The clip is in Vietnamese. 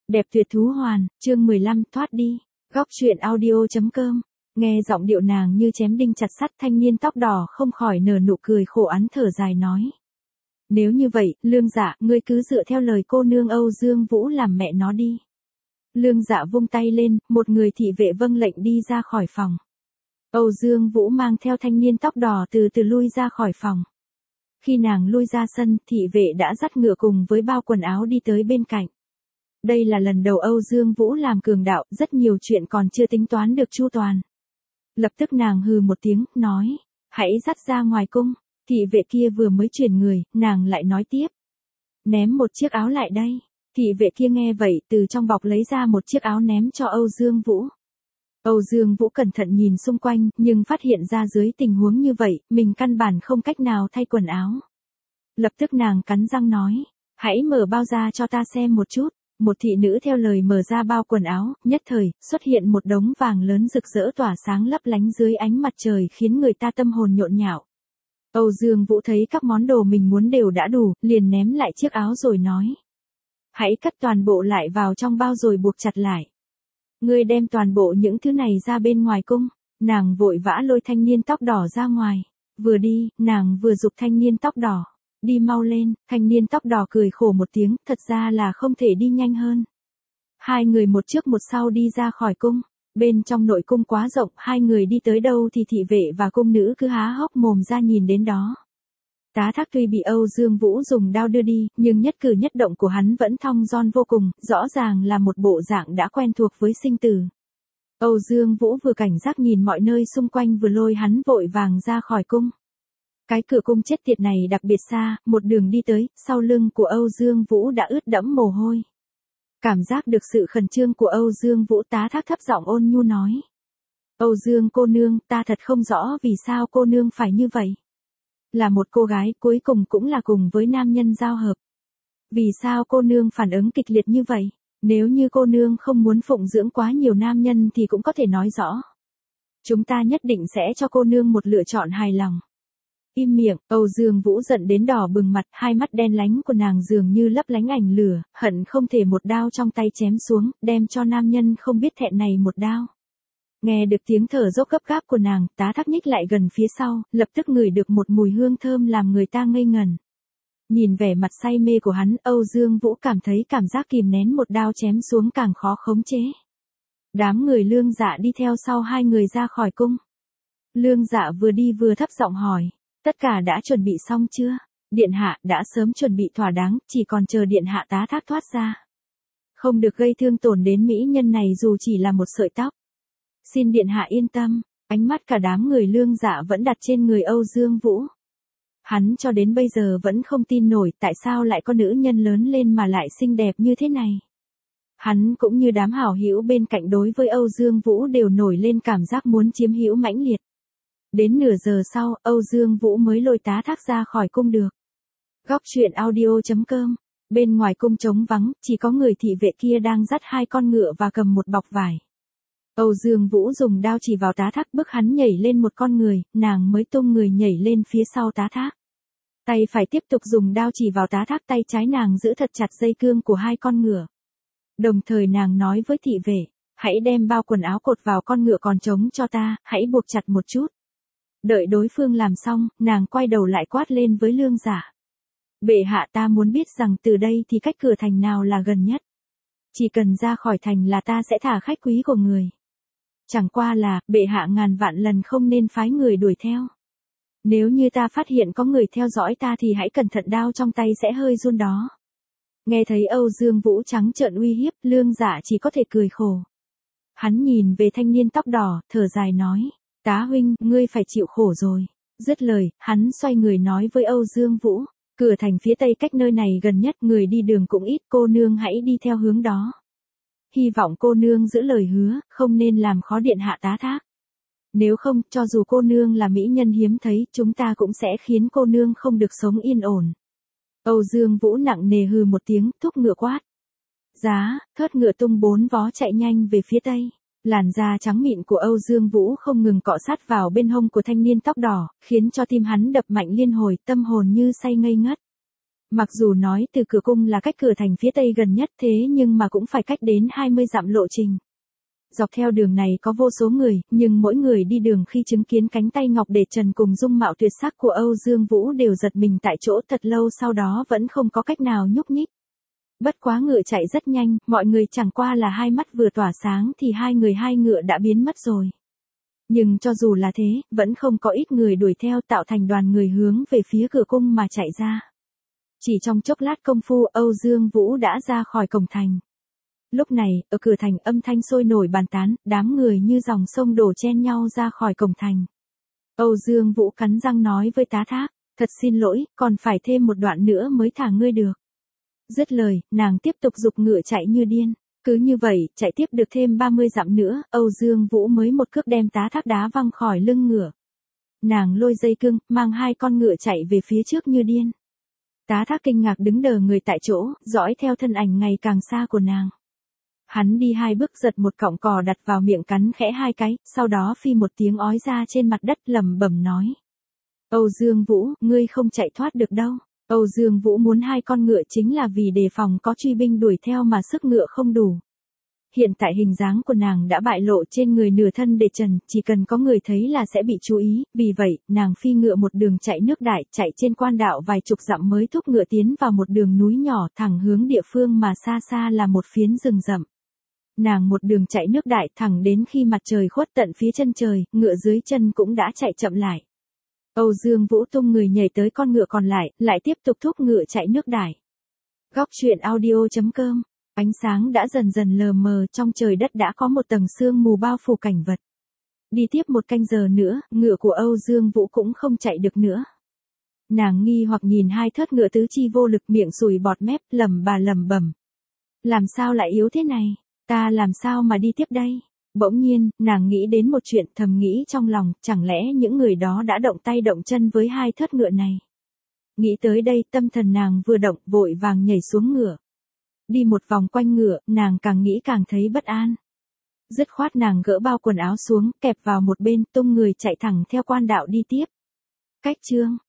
Đẹp tuyệt thú hoàn, chương 15 thoát đi. Góc truyện audio.com. Nghe giọng điệu nàng như chém đinh chặt sắt, thanh niên tóc đỏ không khỏi nở nụ cười khổ ắn thở dài nói. Nếu như vậy, Lương Dạ, ngươi cứ dựa theo lời cô nương Âu Dương Vũ làm mẹ nó đi. Lương Dạ vung tay lên, một người thị vệ vâng lệnh đi ra khỏi phòng. Âu Dương Vũ mang theo thanh niên tóc đỏ từ từ lui ra khỏi phòng. Khi nàng lui ra sân, thị vệ đã dắt ngựa cùng với bao quần áo đi tới bên cạnh. Đây là lần đầu Âu Dương Vũ làm cường đạo, rất nhiều chuyện còn chưa tính toán được chu toàn. Lập tức nàng hừ một tiếng, nói, hãy dắt ra ngoài cung. Thị vệ kia vừa mới chuyển người, nàng lại nói tiếp. Ném một chiếc áo lại đây. Thị vệ kia nghe vậy, từ trong bọc lấy ra một chiếc áo ném cho Âu Dương Vũ. Âu Dương Vũ cẩn thận nhìn xung quanh, nhưng phát hiện ra dưới tình huống như vậy, mình căn bản không cách nào thay quần áo. Lập tức nàng cắn răng nói, hãy mở bao ra cho ta xem một chút. Một thị nữ theo lời mở ra bao quần áo, nhất thời, xuất hiện một đống vàng lớn rực rỡ tỏa sáng lấp lánh dưới ánh mặt trời khiến người ta tâm hồn nhộn nhạo. Âu Dương Vũ thấy các món đồ mình muốn đều đã đủ, liền ném lại chiếc áo rồi nói. Hãy cất toàn bộ lại vào trong bao rồi buộc chặt lại. Ngươi đem toàn bộ những thứ này ra bên ngoài cung. Nàng vội vã lôi thanh niên tóc đỏ ra ngoài. Vừa đi, nàng vừa giục thanh niên tóc đỏ. Đi mau lên, thanh niên tóc đỏ cười khổ một tiếng, thật ra là không thể đi nhanh hơn. Hai người một trước một sau đi ra khỏi cung. Bên trong nội cung quá rộng, hai người đi tới đâu thì thị vệ và cung nữ cứ há hốc mồm ra nhìn đến đó. Tá Thác tuy bị Âu Dương Vũ dùng đao đưa đi, nhưng nhất cử nhất động của hắn vẫn thong dong vô cùng, rõ ràng là một bộ dạng đã quen thuộc với sinh tử. Âu Dương Vũ vừa cảnh giác nhìn mọi nơi xung quanh vừa lôi hắn vội vàng ra khỏi cung. Cái cửa cung chết tiệt này đặc biệt xa, một đường đi tới, sau lưng của Âu Dương Vũ đã ướt đẫm mồ hôi. Cảm giác được sự khẩn trương của Âu Dương Vũ, Tá Thác thấp giọng ôn nhu nói. Âu Dương cô nương, ta thật không rõ vì sao cô nương phải như vậy. Là một cô gái, cuối cùng cũng là cùng với nam nhân giao hợp. Vì sao cô nương phản ứng kịch liệt như vậy? Nếu như cô nương không muốn phụng dưỡng quá nhiều nam nhân thì cũng có thể nói rõ. Chúng ta nhất định sẽ cho cô nương một lựa chọn hài lòng. Im miệng, Âu Dương Vũ giận đến đỏ bừng mặt, hai mắt đen lánh của nàng dường như lấp lánh ảnh lửa, hận không thể một đao trong tay chém xuống, đem cho nam nhân không biết thẹn này một đao. Nghe được tiếng thở dốc gấp gáp của nàng, Tá Thác nhích lại gần phía sau, lập tức ngửi được một mùi hương thơm làm người ta ngây ngẩn. Nhìn vẻ mặt say mê của hắn, Âu Dương Vũ cảm thấy cảm giác kìm nén một đao chém xuống càng khó khống chế. Đám người Lương Dạ đi theo sau hai người ra khỏi cung. Lương Dạ vừa đi vừa thấp giọng hỏi, tất cả đã chuẩn bị xong chưa? Điện hạ đã sớm chuẩn bị thỏa đáng, chỉ còn chờ điện hạ. Tá Thác thoát ra. Không được gây thương tổn đến mỹ nhân này dù chỉ là một sợi tóc. Xin điện hạ yên tâm, ánh mắt cả đám người Lương Dạ vẫn đặt trên người Âu Dương Vũ. Hắn cho đến bây giờ vẫn không tin nổi tại sao lại có nữ nhân lớn lên mà lại xinh đẹp như thế này. Hắn cũng như đám hảo hữu bên cạnh đối với Âu Dương Vũ đều nổi lên cảm giác muốn chiếm hữu mãnh liệt. Đến nửa giờ sau, Âu Dương Vũ mới lôi Tá Thác ra khỏi cung được. Góc truyện audio.com. Bên ngoài cung trống vắng, chỉ có người thị vệ kia đang dắt hai con ngựa và cầm một bọc vải. Âu Dương Vũ dùng đao chỉ vào Tá Thác, bức hắn nhảy lên một con người, nàng mới tung người nhảy lên phía sau Tá Thác. Tay phải tiếp tục dùng đao chỉ vào Tá Thác, tay trái nàng giữ thật chặt dây cương của hai con ngựa. Đồng thời nàng nói với thị vệ, hãy đem bao quần áo cột vào con ngựa còn trống cho ta, hãy buộc chặt một chút. Đợi đối phương làm xong, nàng quay đầu lại quát lên với Lương Dạ. Bệ hạ, ta muốn biết rằng từ đây thì cách cửa thành nào là gần nhất. Chỉ cần ra khỏi thành là ta sẽ thả khách quý của người. Chẳng qua là, bệ hạ ngàn vạn lần không nên phái người đuổi theo. Nếu như ta phát hiện có người theo dõi ta thì hãy cẩn thận, đao trong tay sẽ hơi run đó. Nghe thấy Âu Dương Vũ trắng trợn uy hiếp, Lương Dạ chỉ có thể cười khổ. Hắn nhìn về thanh niên tóc đỏ, thở dài nói. Tá huynh, ngươi phải chịu khổ rồi. Dứt lời, hắn xoay người nói với Âu Dương Vũ. Cửa thành phía tây cách nơi này gần nhất, người đi đường cũng ít, cô nương hãy đi theo hướng đó. Hy vọng cô nương giữ lời hứa, không nên làm khó điện hạ. Tá Thác. Nếu không, cho dù cô nương là mỹ nhân hiếm thấy, chúng ta cũng sẽ khiến cô nương không được sống yên ổn. Âu Dương Vũ nặng nề hừ một tiếng, thúc ngựa quát. Giá, thớt ngựa tung bốn vó chạy nhanh về phía tây. Làn da trắng mịn của Âu Dương Vũ không ngừng cọ sát vào bên hông của thanh niên tóc đỏ, khiến cho tim hắn đập mạnh liên hồi, tâm hồn như say ngây ngất. Mặc dù nói từ cửa cung là cách cửa thành phía tây gần nhất thế nhưng mà cũng phải cách đến 20 dặm lộ trình. Dọc theo đường này có vô số người, nhưng mỗi người đi đường khi chứng kiến cánh tay ngọc để trần cùng dung mạo tuyệt sắc của Âu Dương Vũ đều giật mình tại chỗ thật lâu sau đó vẫn không có cách nào nhúc nhích. Bất quá ngựa chạy rất nhanh, mọi người chẳng qua là hai mắt vừa tỏa sáng thì hai ngựa đã biến mất rồi. Nhưng cho dù là thế, vẫn không có ít người đuổi theo tạo thành đoàn người hướng về phía cửa cung mà chạy ra. Chỉ trong chốc lát công phu Âu Dương Vũ đã ra khỏi cổng thành. Lúc này, ở cửa thành âm thanh sôi nổi bàn tán, đám người như dòng sông đổ chen nhau ra khỏi cổng thành. Âu Dương Vũ cắn răng nói với Tá Thác, thật xin lỗi, còn phải thêm một đoạn nữa mới thả ngươi được. Dứt lời, nàng tiếp tục giục ngựa chạy như điên. Cứ như vậy, chạy tiếp được thêm 30 dặm nữa, Âu Dương Vũ mới một cước đem Tá Thác đá văng khỏi lưng ngựa. Nàng lôi dây cương, mang hai con ngựa chạy về phía trước như điên. Tá Thác kinh ngạc đứng đờ người tại chỗ, dõi theo thân ảnh ngày càng xa của nàng. Hắn đi hai bước giật một cọng cỏ đặt vào miệng cắn khẽ hai cái, sau đó phi một tiếng ói ra trên mặt đất lẩm bẩm nói. Âu Dương Vũ, ngươi không chạy thoát được đâu. Âu Dương Vũ muốn hai con ngựa chính là vì đề phòng có truy binh đuổi theo mà sức ngựa không đủ. Hiện tại hình dáng của nàng đã bại lộ trên người nửa thân để trần, chỉ cần có người thấy là sẽ bị chú ý, vì vậy, nàng phi ngựa một đường chạy nước đại, chạy trên quan đạo vài chục dặm mới thúc ngựa tiến vào một đường núi nhỏ thẳng hướng địa phương mà xa xa là một phiến rừng rậm. Nàng một đường chạy nước đại thẳng đến khi mặt trời khuất tận phía chân trời, ngựa dưới chân cũng đã chạy chậm lại. Âu Dương Vũ tung người nhảy tới con ngựa còn lại tiếp tục thúc ngựa chạy nước đại. Góc truyện audio.com. Ánh sáng đã dần dần lờ mờ, trong trời đất đã có một tầng sương mù bao phủ cảnh vật. Đi tiếp một canh giờ nữa, ngựa của Âu Dương Vũ cũng không chạy được nữa. Nàng nghi hoặc nhìn hai thớt ngựa tứ chi vô lực miệng sùi bọt mép lẩm bẩm. Làm sao lại yếu thế này? Ta làm sao mà đi tiếp đây? Bỗng nhiên, nàng nghĩ đến một chuyện thầm nghĩ trong lòng, chẳng lẽ những người đó đã động tay động chân với hai thớt ngựa này? Nghĩ tới đây tâm thần nàng vừa động vội vàng nhảy xuống ngựa. Đi một vòng quanh ngựa, nàng càng nghĩ càng thấy bất an. Dứt khoát nàng gỡ bao quần áo xuống, kẹp vào một bên, tung người chạy thẳng theo quan đạo đi tiếp. Cách chương